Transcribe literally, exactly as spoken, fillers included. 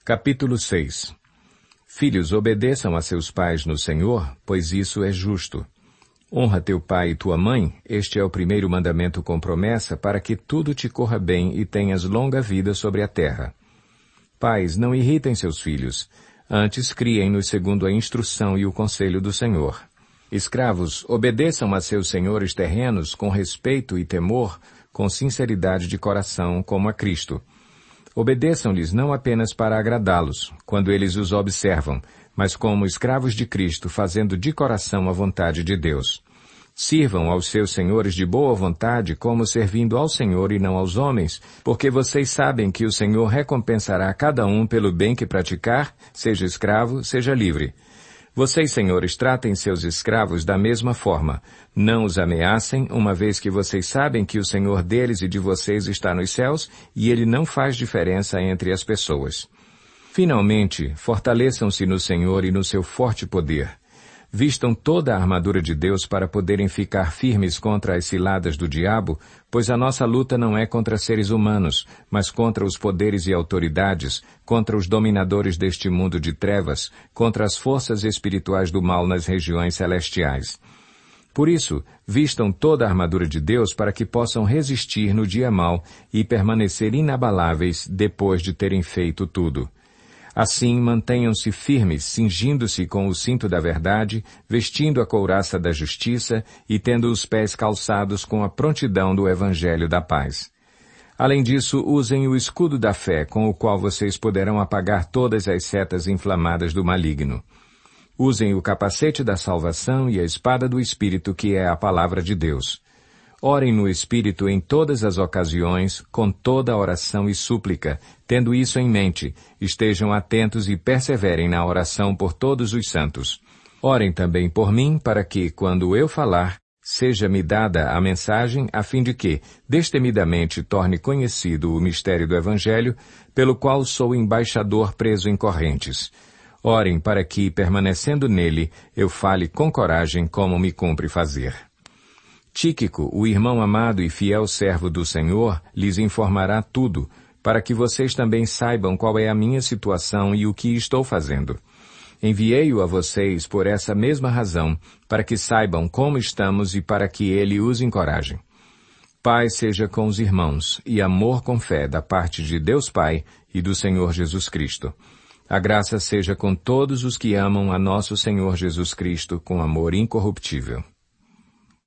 Capítulo seis. Filhos, obedeçam a seus pais no Senhor, pois isso é justo. Honra teu pai e tua mãe, este é o primeiro mandamento com promessa, para que tudo te corra bem e tenhas longa vida sobre a terra. Pais, não irritem seus filhos, antes criem-nos segundo a instrução e o conselho do Senhor. Escravos, obedeçam a seus senhores terrenos com respeito e temor, com sinceridade de coração, como a Cristo. Obedeçam-lhes não apenas para agradá-los, quando eles os observam, mas como escravos de Cristo, fazendo de coração a vontade de Deus. Sirvam aos seus senhores de boa vontade, como servindo ao Senhor e não aos homens, porque vocês sabem que o Senhor recompensará cada um pelo bem que praticar, seja escravo, seja livre. Vocês, senhores, tratem seus escravos da mesma forma. Não os ameacem, uma vez que vocês sabem que o Senhor deles e de vocês está nos céus, e Ele não faz diferença entre as pessoas. Finalmente, fortaleçam-se no Senhor e no seu forte poder. Vistam toda a armadura de Deus para poderem ficar firmes contra as ciladas do diabo, pois a nossa luta não é contra seres humanos, mas contra os poderes e autoridades, contra os dominadores deste mundo de trevas, contra as forças espirituais do mal nas regiões celestiais. Por isso, vistam toda a armadura de Deus para que possam resistir no dia mau e permanecer inabaláveis depois de terem feito tudo. Assim, mantenham-se firmes, cingindo-se com o cinto da verdade, vestindo a couraça da justiça e tendo os pés calçados com a prontidão do Evangelho da paz. Além disso, usem o escudo da fé, com o qual vocês poderão apagar todas as setas inflamadas do maligno. Usem o capacete da salvação e a espada do Espírito, que é a palavra de Deus. Orem no Espírito em todas as ocasiões, com toda oração e súplica. Tendo isso em mente, estejam atentos e perseverem na oração por todos os santos. Orem também por mim, para que, quando eu falar, seja-me dada a mensagem, a fim de que, destemidamente, torne conhecido o mistério do Evangelho, pelo qual sou embaixador preso em correntes. Orem para que, permanecendo nele, eu fale com coragem como me cumpre fazer. Tíquico, o irmão amado e fiel servo do Senhor, lhes informará tudo, para que vocês também saibam qual é a minha situação e o que estou fazendo. Enviei-o a vocês por essa mesma razão, para que saibam como estamos e para que ele os encoraje. Paz seja com os irmãos, e amor com fé da parte de Deus Pai e do Senhor Jesus Cristo. A graça seja com todos os que amam a nosso Senhor Jesus Cristo com amor incorruptível.